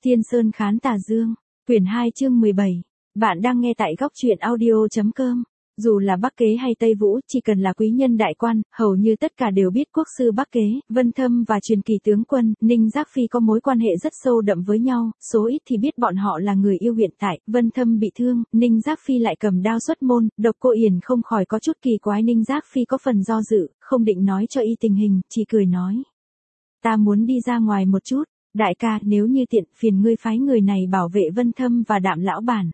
Thiên Sơn Khán Tà Dương, quyển 2 chương 17. Bạn đang nghe tại góc truyện audio.com. Dù là Bắc Kế hay Tây Vũ, chỉ cần là quý nhân đại quan, hầu như tất cả đều biết quốc sư Bắc Kế, Vân Thâm và truyền kỳ tướng quân, Ninh Giác Phi có mối quan hệ rất sâu đậm với nhau, số ít thì biết bọn họ là người yêu hiện tại. Vân Thâm bị thương, Ninh Giác Phi lại cầm đao xuất môn, Độc Cô Yển không khỏi có chút kỳ quái. Ninh Giác Phi có phần do dự, không định nói cho y tình hình, chỉ cười nói. Ta muốn đi ra ngoài một chút. Đại ca, nếu như tiện, phiền ngươi phái người này bảo vệ Vân Thâm và Đạm lão bản.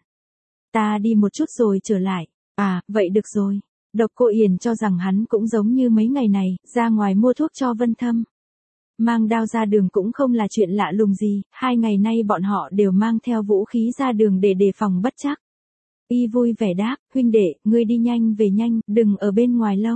Ta đi một chút rồi trở lại. À, vậy được rồi. Độc Cô Yển cho rằng hắn cũng giống như mấy ngày này, ra ngoài mua thuốc cho Vân Thâm. Mang đao ra đường cũng không là chuyện lạ lùng gì, 2 ngày nay bọn họ đều mang theo vũ khí ra đường để đề phòng bất trắc. Y vui vẻ đáp, huynh đệ, ngươi đi nhanh về nhanh, đừng ở bên ngoài lâu.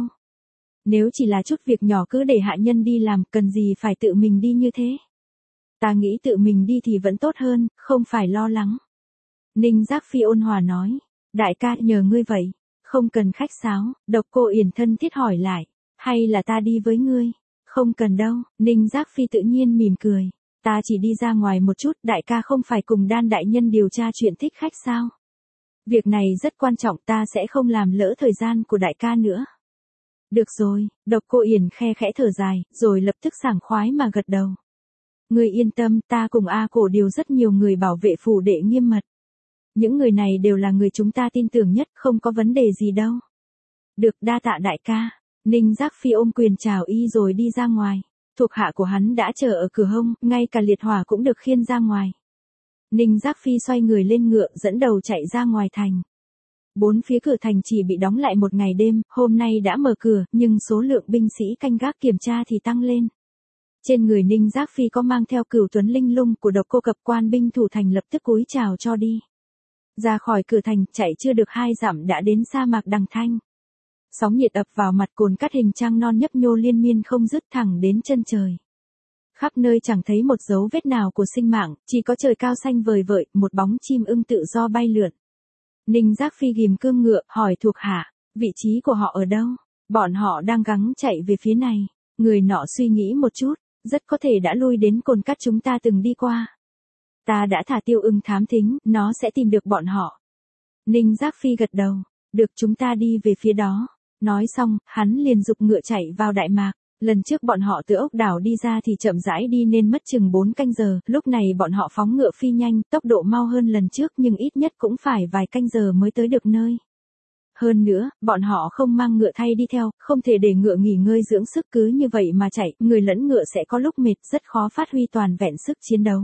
Nếu chỉ là chút việc nhỏ cứ để hạ nhân đi làm, cần gì phải tự mình đi như thế. Ta nghĩ tự mình đi thì vẫn tốt hơn, không phải lo lắng. Ninh Giác Phi ôn hòa nói. Đại ca, nhờ ngươi vậy. Không cần khách sáo. Độc Cô Yển thân thiết hỏi lại. Hay là ta đi với ngươi? Không cần đâu. Ninh Giác Phi tự nhiên mỉm cười. Ta chỉ đi ra ngoài một chút. Đại ca không phải cùng Đan đại nhân điều tra chuyện thích khách sao? Việc này rất quan trọng, ta sẽ không làm lỡ thời gian của đại ca nữa. Được rồi. Độc Cô Yển khe khẽ thở dài, rồi lập tức sảng khoái mà gật đầu. Ngươi yên tâm, ta cùng A Cổ điều rất nhiều người bảo vệ phủ đệ nghiêm mật. Những người này đều là người chúng ta tin tưởng nhất, không có vấn đề gì đâu. Được, đa tạ đại ca. Ninh Giác Phi ôm quyền chào y rồi đi ra ngoài. Thuộc hạ của hắn đã chờ ở cửa hông, ngay cả liệt hỏa cũng được khiêng ra ngoài. Ninh Giác Phi xoay người lên ngựa, dẫn đầu chạy ra ngoài thành. 4 phía cửa thành chỉ bị đóng lại một ngày đêm, hôm nay đã mở cửa, nhưng số lượng binh sĩ canh gác kiểm tra thì tăng lên. Trên người Ninh Giác Phi có mang theo Cửu Tuấn Linh Lung của Độc Cô Cập, quan binh thủ thành lập tức cúi chào cho đi. Ra khỏi cửa thành, chạy chưa được 2 dặm đã đến sa mạc Đằng Thanh. Sóng nhiệt ập vào mặt, cồn cát hình trăng non nhấp nhô liên miên không dứt thẳng đến chân trời. Khắp nơi chẳng thấy một dấu vết nào của sinh mạng, chỉ có trời cao xanh vời vợi, một bóng chim ưng tự do bay lượn. Ninh Giác Phi ghim cương ngựa, hỏi thuộc hạ, vị trí của họ ở đâu? Bọn họ đang gắng chạy về phía này. Người nọ suy nghĩ một chút. Rất có thể đã lui đến cồn cát chúng ta từng đi qua. Ta đã thả Tiêu Ưng thám thính, nó sẽ tìm được bọn họ. Ninh Giác Phi gật đầu. Được, chúng ta đi về phía đó. Nói xong, hắn liền giục ngựa chạy vào Đại Mạc. Lần trước bọn họ từ ốc đảo đi ra thì chậm rãi đi nên mất chừng 4 canh giờ. Lúc này bọn họ phóng ngựa phi nhanh, tốc độ mau hơn lần trước nhưng ít nhất cũng phải vài canh giờ mới tới được nơi. Hơn nữa, bọn họ không mang ngựa thay đi theo, không thể để ngựa nghỉ ngơi dưỡng sức, cứ như vậy mà chạy, người lẫn ngựa sẽ có lúc mệt, rất khó phát huy toàn vẹn sức chiến đấu.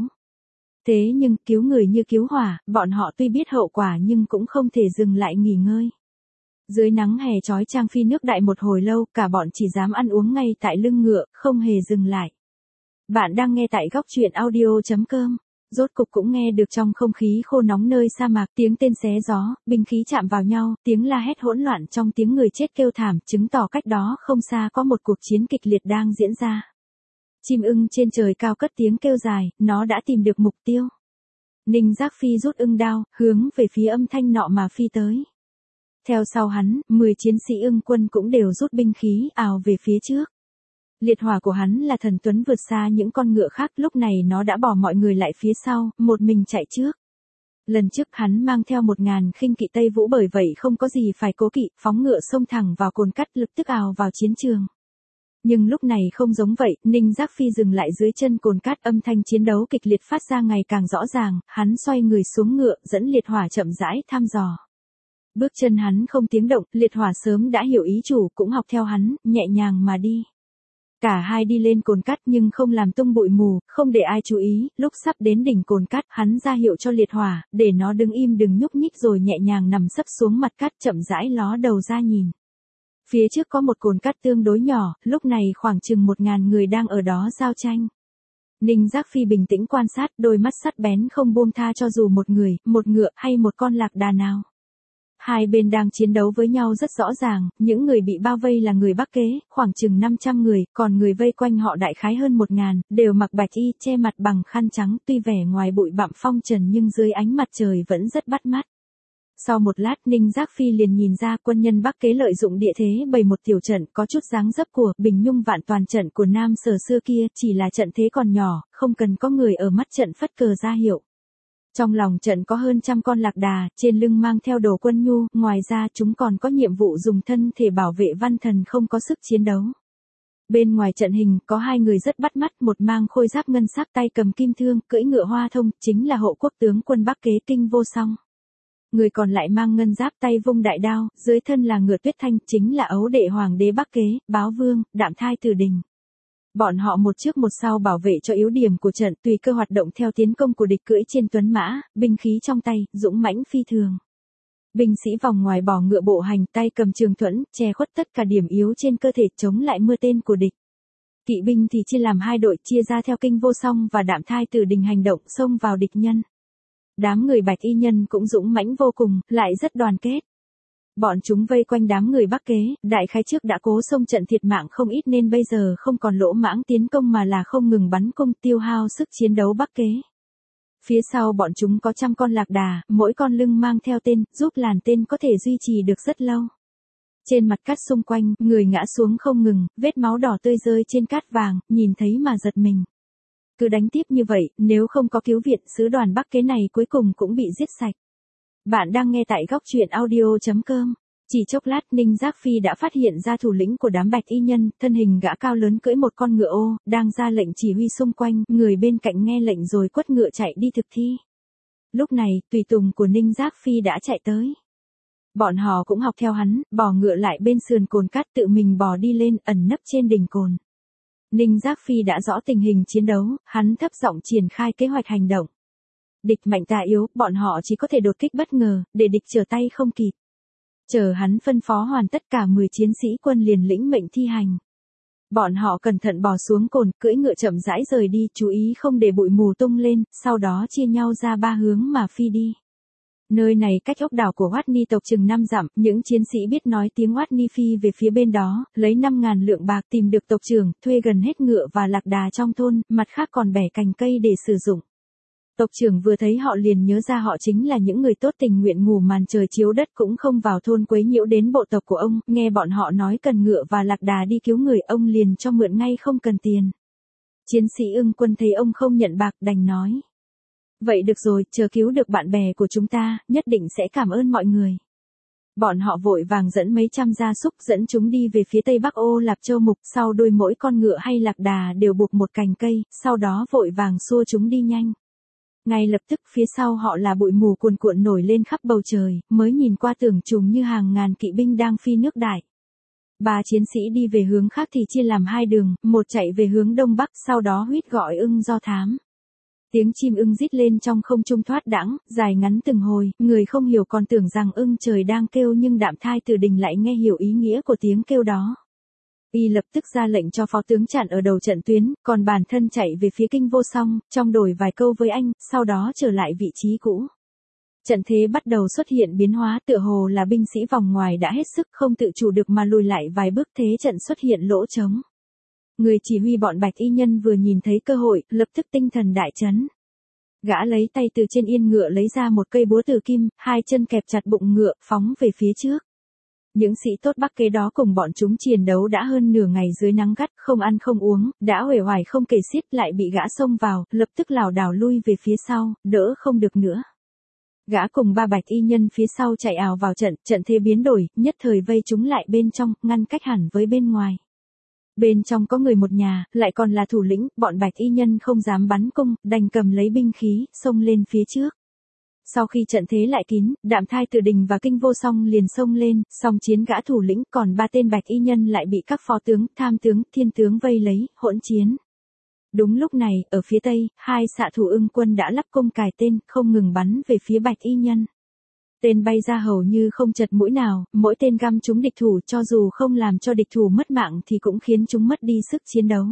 Thế nhưng, cứu người như cứu hỏa, bọn họ tuy biết hậu quả nhưng cũng không thể dừng lại nghỉ ngơi. Dưới nắng hè chói chang phi nước đại một hồi lâu, cả bọn chỉ dám ăn uống ngay tại lưng ngựa, không hề dừng lại. Bạn đang nghe tại góc truyện audio.com. Rốt cục cũng nghe được trong không khí khô nóng nơi sa mạc, tiếng tên xé gió, binh khí chạm vào nhau, tiếng la hét hỗn loạn trong tiếng người chết kêu thảm, chứng tỏ cách đó không xa có một cuộc chiến kịch liệt đang diễn ra. Chim ưng trên trời cao cất tiếng kêu dài, nó đã tìm được mục tiêu. Ninh Giác Phi rút ưng đao, hướng về phía âm thanh nọ mà phi tới. Theo sau hắn, 10 chiến sĩ ưng quân cũng đều rút binh khí, ào về phía trước. Liệt hỏa của hắn là thần tuấn vượt xa những con ngựa khác, lúc này nó đã bỏ mọi người lại phía sau, một mình chạy trước. Lần trước hắn mang theo 1000 khinh kỵ Tây Vũ, bởi vậy không có gì phải cố kỵ, phóng ngựa xông thẳng vào cồn cát, lập tức ào vào chiến trường. Nhưng lúc này không giống vậy, Ninh Giác Phi dừng lại dưới chân cồn cát, âm thanh chiến đấu kịch liệt phát ra ngày càng rõ ràng, hắn xoay người xuống ngựa, dẫn liệt hỏa chậm rãi thăm dò. Bước chân hắn không tiếng động, liệt hỏa sớm đã hiểu ý chủ, cũng học theo hắn, nhẹ nhàng mà đi. Cả hai đi lên cồn cát nhưng không làm tung bụi mù, không để ai chú ý, lúc sắp đến đỉnh cồn cát, hắn ra hiệu cho liệt hỏa, để nó đứng im đừng nhúc nhích rồi nhẹ nhàng nằm sấp xuống mặt cát, chậm rãi ló đầu ra nhìn. Phía trước có một cồn cát tương đối nhỏ, lúc này khoảng chừng 1000 người đang ở đó giao tranh. Ninh Giác Phi bình tĩnh quan sát, đôi mắt sắc bén không buông tha cho dù một người, một ngựa hay một con lạc đà nào. Hai bên đang chiến đấu với nhau rất rõ ràng, những người bị bao vây là người Bắc Kế, khoảng chừng 500 người, còn người vây quanh họ đại khái hơn 1000, đều mặc bạch y, che mặt bằng khăn trắng, tuy vẻ ngoài bụi bặm phong trần nhưng dưới ánh mặt trời vẫn rất bắt mắt. Sau một lát Ninh Giác Phi liền nhìn ra quân nhân Bắc Kế lợi dụng địa thế bày một tiểu trận có chút dáng dấp của Bình Nhung Vạn Toàn trận của Nam Sở xưa kia, chỉ là trận thế còn nhỏ, không cần có người ở mắt trận phất cờ ra hiệu. Trong lòng trận có hơn 100 con lạc đà, trên lưng mang theo đồ quân nhu, ngoài ra chúng còn có nhiệm vụ dùng thân thể bảo vệ văn thần không có sức chiến đấu. Bên ngoài trận hình có hai người rất bắt mắt, một mang khôi giáp ngân sắc tay cầm kim thương, cưỡi ngựa hoa thông, chính là hộ quốc tướng quân Bắc Kế Kinh Vô Song. Người còn lại mang ngân giáp tay vung đại đao, dưới thân là ngựa tuyết thanh, chính là ấu đệ hoàng đế Bắc Kế, Báo Vương, Đạm Thai Từ Đình. Bọn họ một trước một sau bảo vệ cho yếu điểm của trận, tùy cơ hoạt động theo tiến công của địch, cưỡi trên tuấn mã, binh khí trong tay, dũng mãnh phi thường. Binh sĩ vòng ngoài bò ngựa bộ hành, tay cầm trường thuẫn, che khuất tất cả điểm yếu trên cơ thể, chống lại mưa tên của địch. Kỵ binh thì chia làm hai đội, chia ra theo Kinh Vô Song và Đạm Thai Từ Đình hành động, xông vào địch nhân. Đám người Bạch Y nhân cũng dũng mãnh vô cùng, lại rất đoàn kết. Bọn chúng vây quanh đám người Bắc Kế, đại khái trước đã cố xông trận thiệt mạng không ít nên bây giờ không còn lỗ mãng tiến công mà là không ngừng bắn cung, tiêu hao sức chiến đấu Bắc Kế. Phía sau bọn chúng có 100 con lạc đà, mỗi con lưng mang theo tên, giúp làn tên có thể duy trì được rất lâu. Trên mặt cát xung quanh, người ngã xuống không ngừng, vết máu đỏ tươi rơi trên cát vàng, nhìn thấy mà giật mình. Cứ đánh tiếp như vậy, nếu không có cứu viện, sứ đoàn Bắc Kế này cuối cùng cũng bị giết sạch. Bạn đang nghe tại góc truyện audio.com. Chỉ chốc lát Ninh Giác Phi đã phát hiện ra thủ lĩnh của đám Bạch Y nhân, thân hình gã cao lớn cưỡi một con ngựa ô, đang ra lệnh chỉ huy xung quanh, người bên cạnh nghe lệnh rồi quất ngựa chạy đi thực thi. Lúc này, tùy tùng của Ninh Giác Phi đã chạy tới. Bọn họ cũng học theo hắn, bò ngựa lại bên sườn cồn cát, tự mình bò đi lên, ẩn nấp trên đỉnh cồn. Ninh Giác Phi đã rõ tình hình chiến đấu, hắn thấp giọng triển khai kế hoạch hành động. Địch mạnh ta yếu, bọn họ chỉ có thể đột kích bất ngờ, để địch trở tay không kịp. Chờ hắn phân phó hoàn tất, cả 10 chiến sĩ quân liền lĩnh mệnh thi hành. Bọn họ cẩn thận bò xuống cồn, cưỡi ngựa chậm rãi rời đi, chú ý không để bụi mù tung lên, sau đó chia nhau ra 3 hướng mà phi đi. Nơi này cách ốc đảo của Hoát Ni tộc chừng 5 dặm, những chiến sĩ biết nói tiếng Hoát Ni phi về phía bên đó, lấy 5.000 lượng bạc tìm được tộc trưởng, thuê gần hết ngựa và lạc đà trong thôn, mặt khác còn bẻ cành cây để sử dụng. Tộc trưởng vừa thấy họ liền nhớ ra họ chính là những người tốt tình nguyện ngủ màn trời chiếu đất cũng không vào thôn quấy nhiễu đến bộ tộc của ông, nghe bọn họ nói cần ngựa và lạc đà đi cứu người, ông liền cho mượn ngay không cần tiền. Chiến sĩ Ưng Quân thấy ông không nhận bạc đành nói. Vậy được rồi, chờ cứu được bạn bè của chúng ta, nhất định sẽ cảm ơn mọi người. Bọn họ vội vàng dẫn mấy trăm gia súc dẫn chúng đi về phía tây bắc Ô Lạp Châu Mục, sau đuôi mỗi con ngựa hay lạc đà đều buộc một cành cây, sau đó vội vàng xua chúng đi nhanh. Ngay lập tức phía sau họ là bụi mù cuồn cuộn nổi lên khắp bầu trời, mới nhìn qua tưởng chừng như hàng ngàn kỵ binh đang phi nước đại. 3 chiến sĩ đi về hướng khác thì chia làm 2 đường, một chạy về hướng đông bắc, sau đó huýt gọi ưng do thám. Tiếng chim ưng rít lên trong không trung thoát đãng, dài ngắn từng hồi, người không hiểu còn tưởng rằng ưng trời đang kêu, nhưng Đạm Thai Từ Đình lại nghe hiểu ý nghĩa của tiếng kêu đó. Y lập tức ra lệnh cho phó tướng chặn ở đầu trận tuyến, còn bản thân chạy về phía Kinh Vô Song, trong đổi vài câu với anh, sau đó trở lại vị trí cũ. Trận thế bắt đầu xuất hiện biến hóa, tựa hồ là binh sĩ vòng ngoài đã hết sức không tự chủ được mà lùi lại vài bước, thế trận xuất hiện lỗ trống. Người chỉ huy bọn Bạch Y nhân vừa nhìn thấy cơ hội, lập tức tinh thần đại chấn. Gã lấy tay từ trên yên ngựa lấy ra một cây búa từ kim, 2 chân kẹp chặt bụng ngựa, phóng về phía trước. Những sĩ tốt Bắc Kế đó cùng bọn chúng chiến đấu đã hơn nửa ngày dưới nắng gắt, không ăn không uống, đã uể oải không kể xiết, lại bị gã xông vào, lập tức lảo đảo lui về phía sau, đỡ không được nữa. Gã cùng 3 Bạch Y nhân phía sau chạy ào vào trận, trận thế biến đổi, nhất thời vây chúng lại bên trong, ngăn cách hẳn với bên ngoài. Bên trong có người một nhà, lại còn là thủ lĩnh, bọn Bạch Y nhân không dám bắn cung, đành cầm lấy binh khí, xông lên phía trước. Sau khi trận thế lại kín, Đạm Thai Từ Đình và Kinh Vô Song liền xông lên, song chiến gã thủ lĩnh, còn 3 tên Bạch Y nhân lại bị các phó tướng, tham tướng, thiên tướng vây lấy, hỗn chiến. Đúng lúc này, ở phía tây, 2 xạ thủ Ưng Quân đã lắp cung cài tên, không ngừng bắn về phía Bạch Y nhân. Tên bay ra hầu như không chật mũi nào, mỗi tên găm trúng địch thủ, cho dù không làm cho địch thủ mất mạng thì cũng khiến chúng mất đi sức chiến đấu.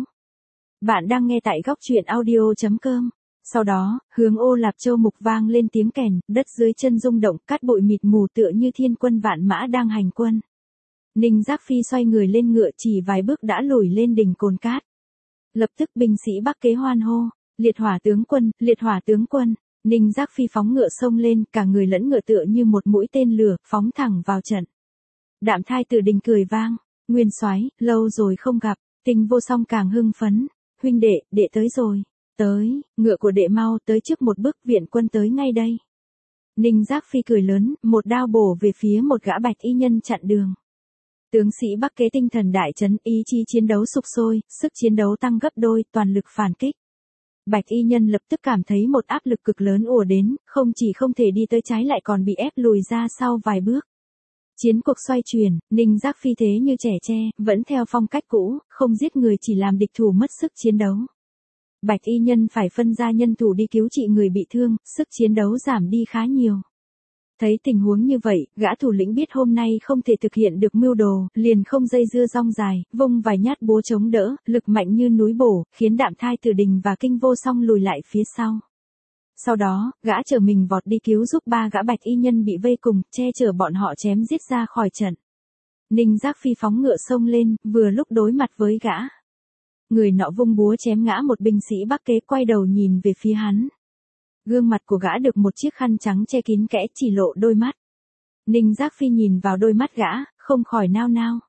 Bạn đang nghe tại góc truyện audio.com. Sau đó, hướng Ô Lạp Châu Mục vang lên tiếng kèn, đất dưới chân rung động, cát bụi mịt mù tựa như thiên quân vạn mã đang hành quân. Ninh Giác Phi xoay người lên ngựa, chỉ vài bước đã lùi lên đỉnh cồn cát. Lập tức binh sĩ Bắc Kế hoan hô, liệt hỏa tướng quân, liệt hỏa tướng quân. Ninh Giác Phi phóng ngựa xông lên, cả người lẫn ngựa tựa như một mũi tên lửa, phóng thẳng vào trận. Đạm Thai Tử Đình cười vang, Nguyên soái, lâu rồi không gặp, Kinh Vô Song càng hưng phấn, huynh đệ, đệ tới rồi, tới, ngựa của đệ mau tới trước một bước, viện quân tới ngay đây. Ninh Giác Phi cười lớn, một đao bổ về phía một gã bạch y nhân chặn đường. Tướng sĩ Bắc Kế tinh thần đại chấn, ý chí chiến đấu sục sôi, sức chiến đấu tăng gấp đôi, toàn lực phản kích. Bạch y nhân lập tức cảm thấy một áp lực cực lớn ùa đến, không chỉ không thể đi tới trái lại còn bị ép lùi ra sau vài bước. Chiến cuộc xoay chuyển, Ninh Giác Phi thế như trẻ tre, vẫn theo phong cách cũ, không giết người chỉ làm địch thủ mất sức chiến đấu. Bạch y nhân phải phân ra nhân thủ đi cứu trị người bị thương, sức chiến đấu giảm đi khá nhiều. Thấy tình huống như vậy, gã thủ lĩnh biết hôm nay không thể thực hiện được mưu đồ, liền không dây dưa rong dài, vung vài nhát búa chống đỡ, lực mạnh như núi bổ, khiến Đạm Thai Tử Đình và Kinh Vô Song lùi lại phía sau. Sau đó, gã chở mình vọt đi cứu giúp ba gã bạch y nhân bị vây cùng, che chở bọn họ chém giết ra khỏi trận. Ninh Giác Phi phóng ngựa xông lên, vừa lúc đối mặt với gã. Người nọ vung búa chém ngã một binh sĩ Bắc Kế, quay đầu nhìn về phía hắn. Gương mặt của gã được một chiếc khăn trắng che kín kẽ, chỉ lộ đôi mắt. Ninh Giác Phi nhìn vào đôi mắt gã, không khỏi nao nao.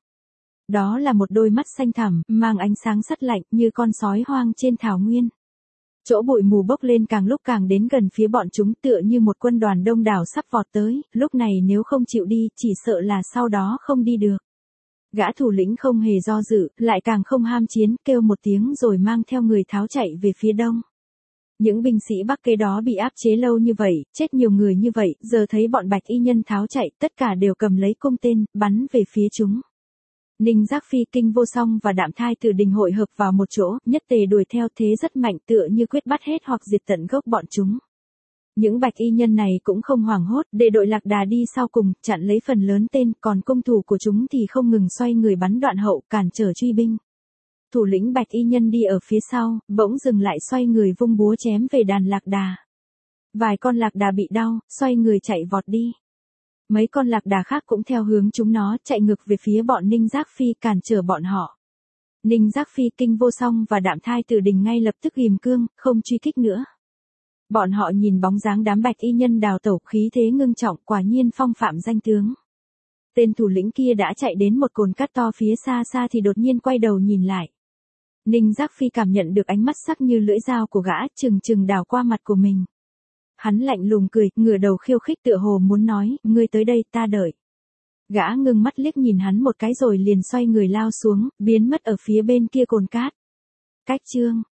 Đó là một đôi mắt xanh thẳm, mang ánh sáng sắt lạnh như con sói hoang trên thảo nguyên. Chỗ bụi mù bốc lên càng lúc càng đến gần phía bọn chúng, tựa như một quân đoàn đông đảo sắp vọt tới, lúc này nếu không chịu đi, chỉ sợ là sau đó không đi được. Gã thủ lĩnh không hề do dự, lại càng không ham chiến, kêu một tiếng rồi mang theo người tháo chạy về phía đông. Những binh sĩ Bắc Kế đó bị áp chế lâu như vậy, chết nhiều người như vậy, giờ thấy bọn bạch y nhân tháo chạy, tất cả đều cầm lấy cung tên, bắn về phía chúng. Ninh Giác Phi, Kinh Vô Song và Đạm Thai Tử Đình hội hợp vào một chỗ, nhất tề đuổi theo, thế rất mạnh, tựa như quyết bắt hết hoặc diệt tận gốc bọn chúng. Những bạch y nhân này cũng không hoảng hốt, để đội Lạc Đà đi sau cùng, chặn lấy phần lớn tên, còn cung thủ của chúng thì không ngừng xoay người bắn đoạn hậu, cản trở truy binh. Thủ lĩnh bạch y nhân đi ở phía sau, bỗng dừng lại, xoay người vung búa chém về đàn lạc đà. Vài con lạc đà bị đau, xoay người chạy vọt đi. Mấy con lạc đà khác cũng theo hướng chúng nó, chạy ngược về phía bọn Ninh Giác Phi, cản trở bọn họ. Ninh Giác Phi, Kinh Vô Song và Đạm Thai Tử Đình ngay lập tức ghim cương, không truy kích nữa. Bọn họ nhìn bóng dáng đám bạch y nhân đào tẩu, khí thế ngưng trọng, quả nhiên phong phạm danh tướng. Tên thủ lĩnh kia đã chạy đến một cồn cát to phía xa xa thì đột nhiên quay đầu nhìn lại. Ninh Giác Phi cảm nhận được ánh mắt sắc như lưỡi dao của gã, chừng chừng đảo qua mặt của mình. Hắn lạnh lùng cười, ngửa đầu khiêu khích, tựa hồ muốn nói, ngươi tới đây, ta đợi. Gã ngưng mắt liếc nhìn hắn một cái rồi liền xoay người lao xuống, biến mất ở phía bên kia cồn cát. Cách chương